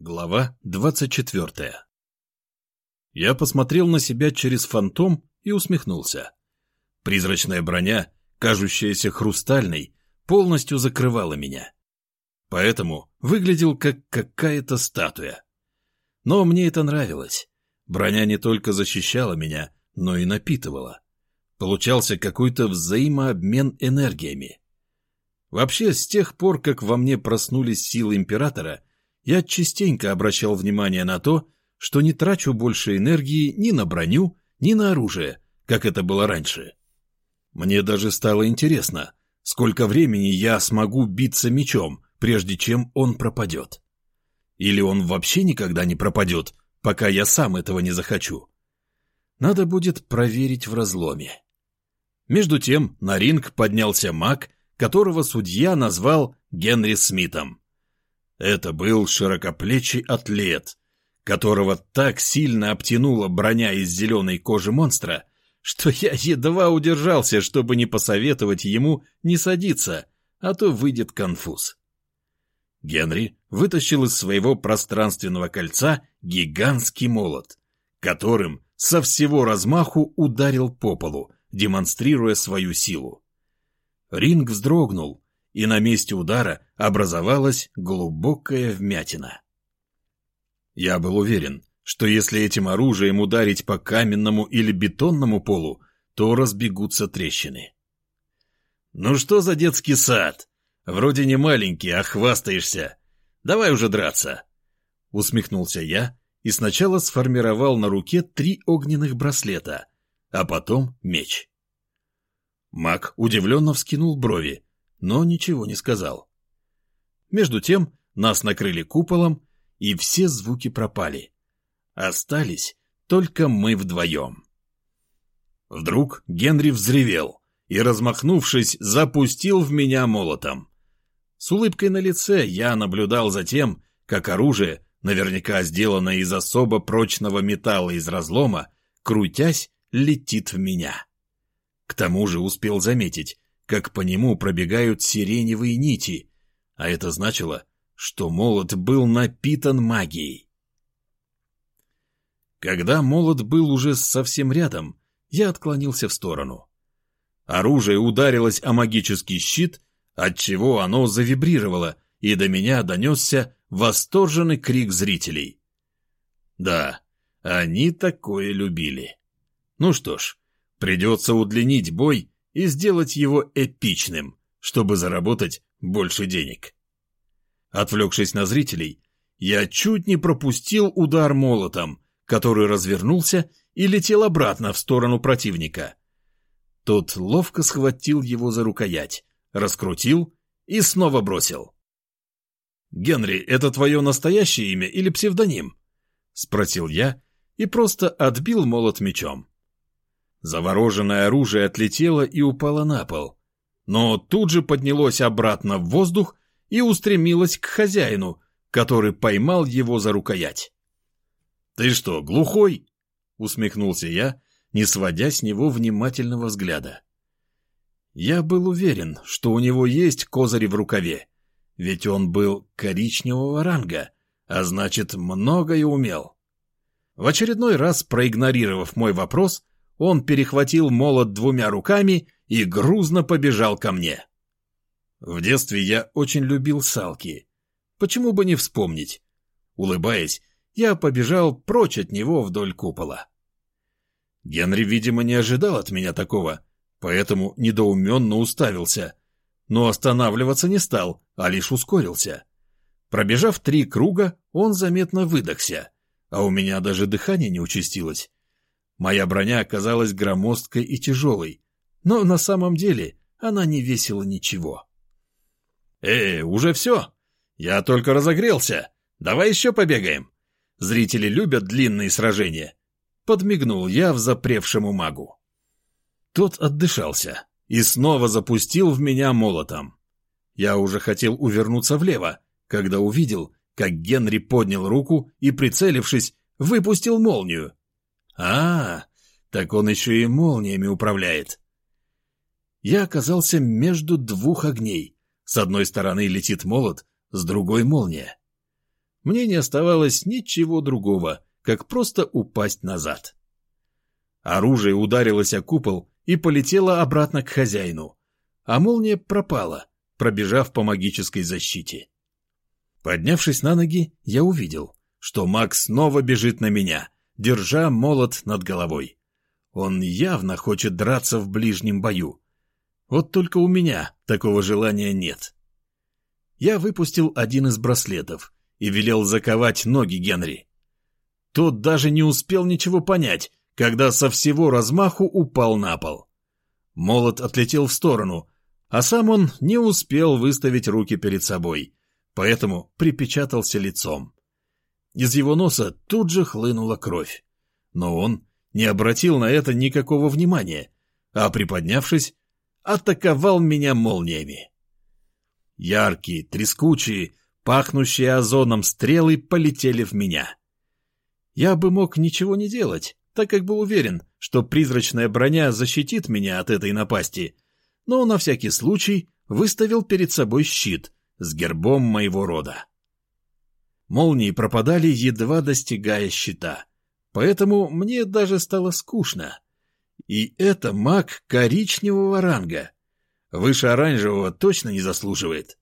Глава 24. Я посмотрел на себя через фантом и усмехнулся. Призрачная броня, кажущаяся хрустальной, полностью закрывала меня. Поэтому выглядел как какая-то статуя. Но мне это нравилось. Броня не только защищала меня, но и напитывала. Получался какой-то взаимообмен энергиями. Вообще, с тех пор, как во мне проснулись силы Императора, я частенько обращал внимание на то, что не трачу больше энергии ни на броню, ни на оружие, как это было раньше. Мне даже стало интересно, сколько времени я смогу биться мечом, прежде чем он пропадет. Или он вообще никогда не пропадет, пока я сам этого не захочу. Надо будет проверить в разломе. Между тем на ринг поднялся маг, которого судья назвал Генри Смитом. Это был широкоплечий атлет, которого так сильно обтянула броня из зеленой кожи монстра, что я едва удержался, чтобы не посоветовать ему не садиться, а то выйдет конфуз. Генри вытащил из своего пространственного кольца гигантский молот, которым со всего размаху ударил по полу, демонстрируя свою силу. Ринг вздрогнул, и на месте удара образовалась глубокая вмятина. Я был уверен, что если этим оружием ударить по каменному или бетонному полу, то разбегутся трещины. «Ну что за детский сад? Вроде не маленький, а хвастаешься. Давай уже драться!» Усмехнулся я и сначала сформировал на руке 3 огненных браслета, а потом меч. Маг удивленно вскинул брови, но ничего не сказал. Между тем нас накрыли куполом, и все звуки пропали. Остались только мы вдвоем. Вдруг Генри взревел и, размахнувшись, запустил в меня молотом. С улыбкой на лице я наблюдал за тем, как оружие, наверняка сделанное из особо прочного металла из разлома, крутясь, летит в меня. К тому же успел заметить, как по нему пробегают сиреневые нити, а это значило, что молот был напитан магией. Когда молот был уже совсем рядом, я отклонился в сторону. Оружие ударилось о магический щит, отчего оно завибрировало, и до меня донесся восторженный крик зрителей. Да, они такое любили. Ну что ж, придется удлинить бой и сделать его эпичным, чтобы заработать больше денег. Отвлекшись на зрителей, я чуть не пропустил удар молотом, который развернулся и летел обратно в сторону противника. Тот ловко схватил его за рукоять, раскрутил и снова бросил. «Генри, это твое настоящее имя или псевдоним?» — спросил я и просто отбил молот мечом. Завороженное оружие отлетело и упало на пол, но тут же поднялось обратно в воздух и устремилось к хозяину, который поймал его за рукоять. «Ты что, глухой?» — усмехнулся я, не сводя с него внимательного взгляда. Я был уверен, что у него есть козыри в рукаве, ведь он был коричневого ранга, а значит, многое умел. В очередной раз, проигнорировав мой вопрос, он перехватил молот 2 руками и грузно побежал ко мне. В детстве я очень любил салки. Почему бы не вспомнить? Улыбаясь, я побежал прочь от него вдоль купола. Генри, видимо, не ожидал от меня такого, поэтому недоуменно уставился, но останавливаться не стал, а лишь ускорился. Пробежав 3 круга, он заметно выдохся, а у меня даже дыхание не участилось. Моя броня оказалась громоздкой и тяжелой, но на самом деле она не весила ничего. Уже все? Я только разогрелся. Давай еще побегаем. Зрители любят длинные сражения. Подмигнул я взапревшему магу. Тот отдышался и снова запустил в меня молотом. Я уже хотел увернуться влево, когда увидел, как Генри поднял руку и, прицелившись, выпустил молнию. Так он еще и молниями управляет. Я оказался между 2 огней. С одной стороны летит молот, с другой — молния. мне не оставалось ничего другого, как просто упасть назад. Оружие ударилось о купол и полетело обратно к хозяину, а молния пропала, пробежав по магической защите. Поднявшись на ноги, я увидел, что маг снова бежит на меня, держа молот над головой. Он явно хочет драться в ближнем бою. Вот только у меня такого желания нет. Я выпустил один из браслетов и велел заковать ноги Генри. Тот даже не успел ничего понять, когда со всего размаху упал на пол. Молот отлетел в сторону, а сам он не успел выставить руки перед собой, поэтому припечатался лицом. Из его носа тут же хлынула кровь, но он не обратил на это никакого внимания, а, приподнявшись, атаковал меня молниями. Яркие, трескучие, пахнущие озоном стрелы полетели в меня. Я бы мог ничего не делать, так как был уверен, что призрачная броня защитит меня от этой напасти, но на всякий случай выставил перед собой щит с гербом моего рода. Молнии пропадали, едва достигая щита, поэтому мне даже стало скучно. И это маг коричневого ранга. Выше оранжевого точно не заслуживает.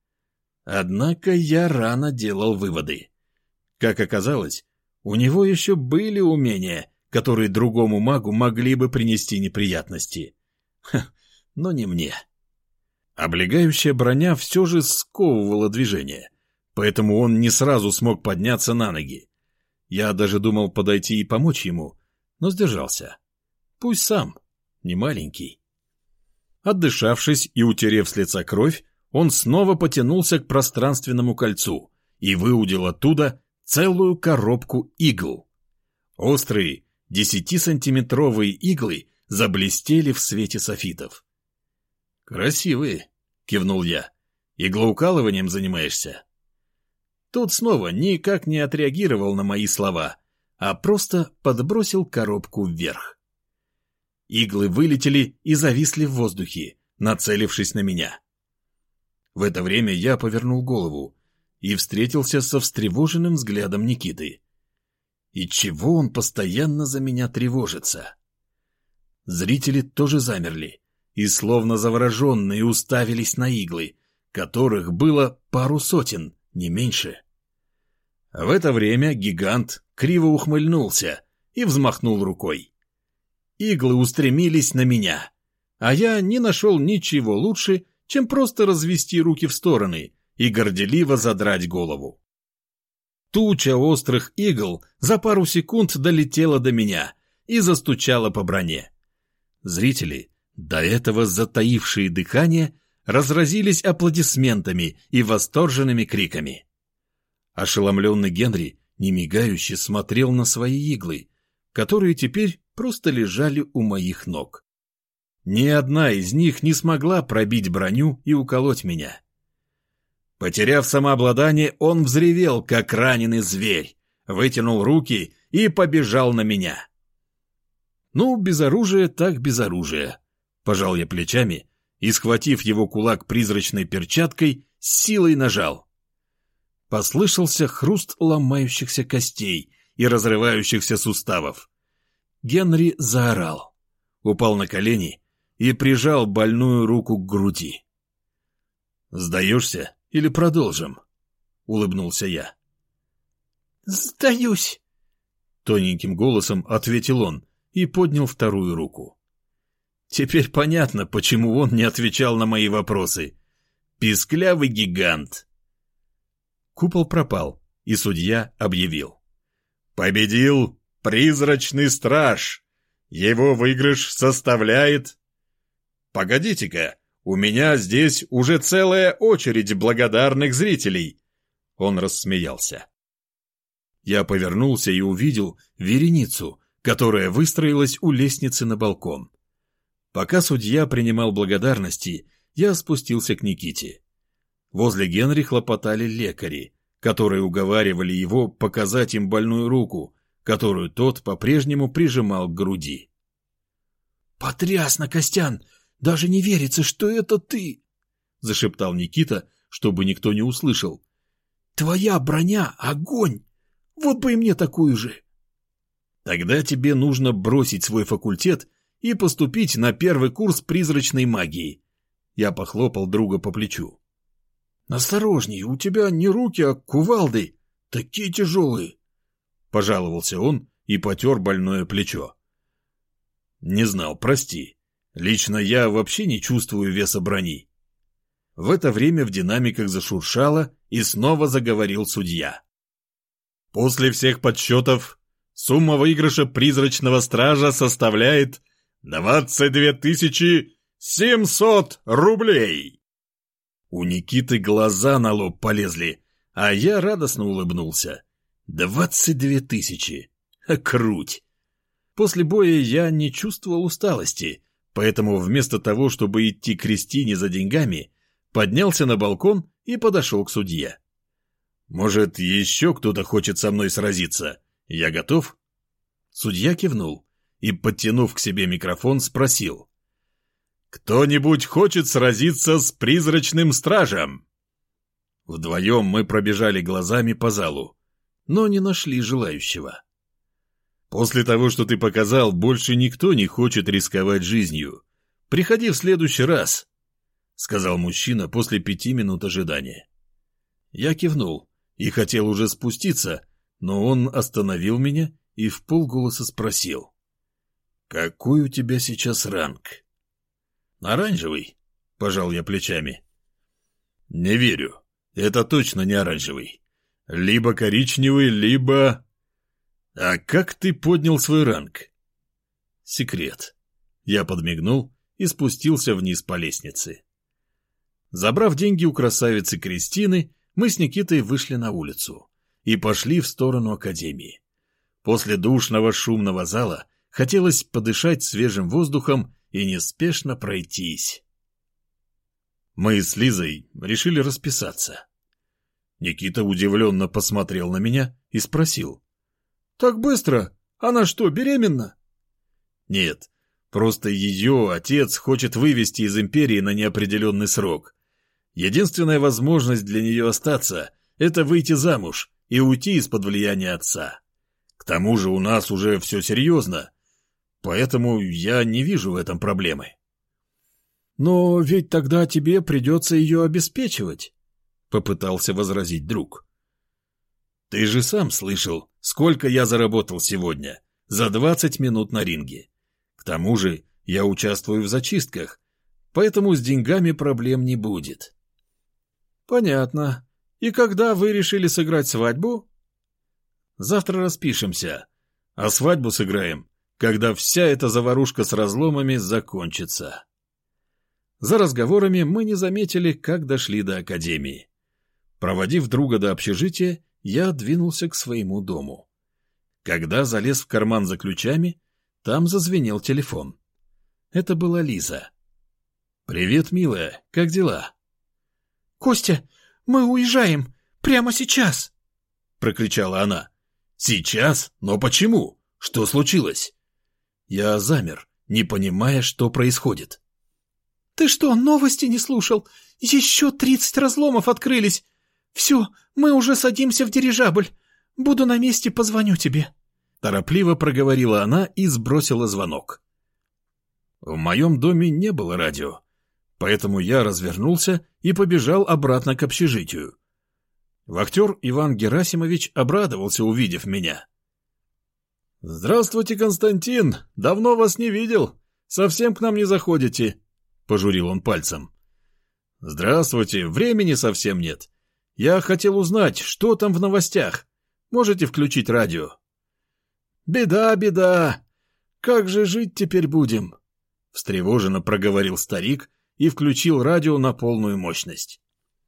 Однако я рано делал выводы. Как оказалось, у него еще были умения, которые другому магу могли бы принести неприятности. Но не мне. Облегающая броня все же сковывала движение, поэтому он не сразу смог подняться на ноги. Я даже думал подойти и помочь ему, но сдержался. Пусть сам, не маленький. Отдышавшись и утерев с лица кровь, он снова потянулся к пространственному кольцу и выудил оттуда целую коробку игл. Острые, 10-сантиметровые иглы заблестели в свете софитов. «Красивые», — кивнул я. «Иглоукалыванием занимаешься?» Тот снова никак не отреагировал на мои слова, а просто подбросил коробку вверх. Иглы вылетели и зависли в воздухе, нацелившись на меня. В это время я повернул голову и встретился со встревоженным взглядом Никиты. И чего он постоянно за меня тревожится? Зрители тоже замерли и, словно завороженные, уставились на иглы, которых было пару сотен, не меньше. В это время гигант криво ухмыльнулся и взмахнул рукой. Иглы устремились на меня, а я не нашел ничего лучше, чем просто развести руки в стороны и горделиво задрать голову. Туча острых игл за пару секунд долетела до меня и застучала по броне. Зрители, до этого затаившие дыхание, разразились аплодисментами и восторженными криками. Ошеломленный Генри, немигающе смотрел на свои иглы, которые теперь просто лежали у моих ног. Ни одна из них не смогла пробить броню и уколоть меня. Потеряв самообладание, он взревел, как раненый зверь, вытянул руки и побежал на меня. «Ну, без оружия так без оружия», — пожал я плечами и, схватив его кулак призрачной перчаткой, с силой нажал. Послышался хруст ломающихся костей и разрывающихся суставов. Генри заорал, упал на колени и прижал больную руку к груди. «Сдаешься или продолжим?» — улыбнулся я. «Сдаюсь», — тоненьким голосом ответил он и поднял вторую руку. Теперь понятно, почему он не отвечал на мои вопросы. Писклявый гигант. Купол пропал, и судья объявил: «Победил призрачный страж! Его выигрыш составляет...» «Погодите-ка, у меня здесь уже целая очередь благодарных зрителей!» Он рассмеялся. Я повернулся и увидел вереницу, которая выстроилась у лестницы на балкон. Пока судья принимал благодарности, я спустился к Никите. Возле Генри хлопотали лекари, которые уговаривали его показать им больную руку, которую тот по-прежнему прижимал к груди. «Потрясно, Костян! Даже не верится, что это ты!» — зашептал Никита, чтобы никто не услышал. твоя броня — огонь! Вот бы и мне такую же!» «Тогда тебе нужно бросить свой факультет и поступить на первый курс призрачной магии». Я похлопал друга по плечу. «Осторожней, у тебя не руки, а кувалды, такие тяжелые!» Пожаловался он и потер больное плечо. «Не знал, прости. Лично я вообще не чувствую веса брони». В это время в динамиках зашуршало, и снова заговорил судья. «После всех подсчетов сумма выигрыша призрачного стража составляет 22 700 рублей!» У Никиты глаза на лоб полезли, а я радостно улыбнулся. 22 тысячи! Круть! После боя я не чувствовал усталости, поэтому вместо того, чтобы идти к Кристине за деньгами, поднялся на балкон и подошел к судье. «Может, еще кто-то хочет со мной сразиться? Я готов?» Судья кивнул и, подтянув к себе микрофон, спросил. «Кто-нибудь хочет сразиться с призрачным стражем?» Вдвоем мы пробежали глазами по залу, но не нашли желающего. «После того, что ты показал, больше никто не хочет рисковать жизнью. Приходи в следующий раз», — сказал мужчина после 5 минут ожидания. Я кивнул и хотел уже спуститься, но он остановил меня и вполголоса спросил. «Какой у тебя сейчас ранг?» «Оранжевый», — пожал я плечами. «Не верю. Это точно не оранжевый. Либо коричневый, либо...» «А как ты поднял свой ранг?» «Секрет». Я подмигнул и спустился вниз по лестнице. Забрав деньги у красавицы Кристины, мы с Никитой вышли на улицу и пошли в сторону академии. После душного шумного зала хотелось подышать свежим воздухом и неспешно пройтись. Мы с Лизой решили расписаться. Никита удивленно посмотрел на меня и спросил. «Так быстро? Она что, беременна?» «Нет, просто ее отец хочет вывести из империи на неопределенный срок. Единственная возможность для нее остаться — это выйти замуж и уйти из-под влияния отца. К тому же у нас уже все серьезно, поэтому я не вижу в этом проблемы». «Но ведь тогда тебе придется ее обеспечивать», — попытался возразить друг. «Ты же сам слышал, сколько я заработал сегодня, за 20 минут на ринге. К тому же я участвую в зачистках, поэтому с деньгами проблем не будет». «Понятно. И когда вы решили сыграть свадьбу?» «Завтра распишемся, а свадьбу сыграем, когда вся эта заварушка с разломами закончится». За разговорами мы не заметили, как дошли до академии. Проводив друга до общежития, я двинулся к своему дому. Когда залез в карман за ключами, там зазвенел телефон. Это была Лиза. «Привет, милая, как дела?» «Костя, мы уезжаем! Прямо сейчас!» — прокричала она. «Сейчас? Но почему? Что случилось?» Я замер, не понимая, что происходит. «Ты что, новости не слушал? Еще 30 разломов открылись! Все, мы уже садимся в дирижабль. Буду на месте, позвоню тебе». Торопливо проговорила она и сбросила звонок. В моем доме не было радио, поэтому я развернулся и побежал обратно к общежитию. Вахтер Иван Герасимович обрадовался, увидев меня. «Здравствуйте, Константин! Давно вас не видел. Совсем к нам не заходите», — пожурил он пальцем. «Здравствуйте, времени совсем нет. Я хотел узнать, что там в новостях. Можете включить радио?» «Беда, беда! Как же жить теперь будем?» — встревоженно проговорил старик и включил радио на полную мощность.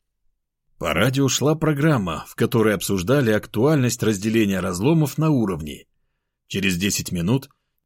По радио шла программа, в которой обсуждали актуальность разделения разломов на уровни. Через 10 минут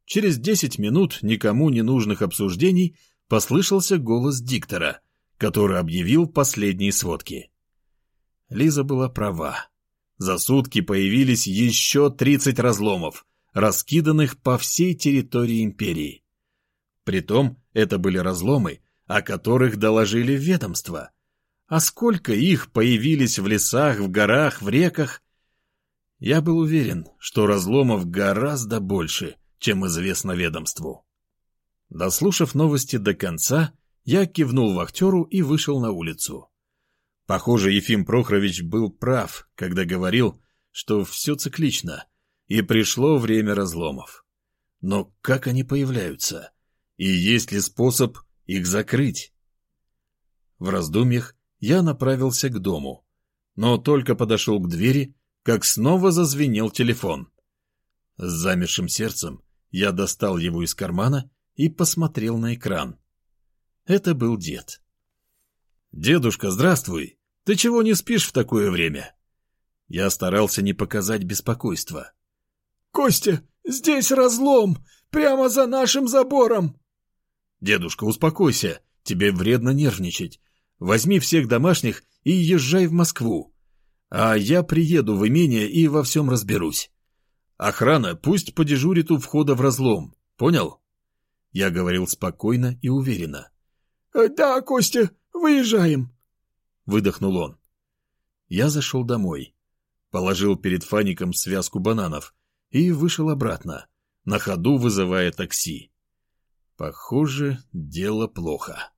никому не нужных обсуждений послышался голос диктора, который объявил последние сводки. Лиза была права. За сутки появились еще 30 разломов, раскиданных по всей территории империи. Притом это были разломы, о которых доложили в ведомство. А сколько их появились в лесах, в горах, в реках? Я был уверен, что разломов гораздо больше, чем известно ведомству. Дослушав новости до конца, я кивнул вахтеру и вышел на улицу. Похоже, Ефим Прохорович был прав, когда говорил, что все циклично, и пришло время разломов. Но как они появляются? И есть ли способ их закрыть? В раздумьях я направился к дому, но только подошел к двери, как снова зазвенел телефон. С замершим сердцем я достал его из кармана и посмотрел на экран. Это был дед. «Дедушка, здравствуй! Ты чего не спишь в такое время?» Я старался не показать беспокойства. «Костя, здесь разлом! Прямо за нашим забором!» «Дедушка, успокойся, тебе вредно нервничать. Возьми всех домашних и езжай в Москву. А я приеду в имение и во всем разберусь. Охрана пусть подежурит у входа в разлом, понял?» Я говорил спокойно и уверенно. «Да, Костя, выезжаем!» Выдохнул он. Я зашел домой, положил перед Фаником связку бананов и вышел обратно, на ходу вызывая такси. Похоже, дело плохо.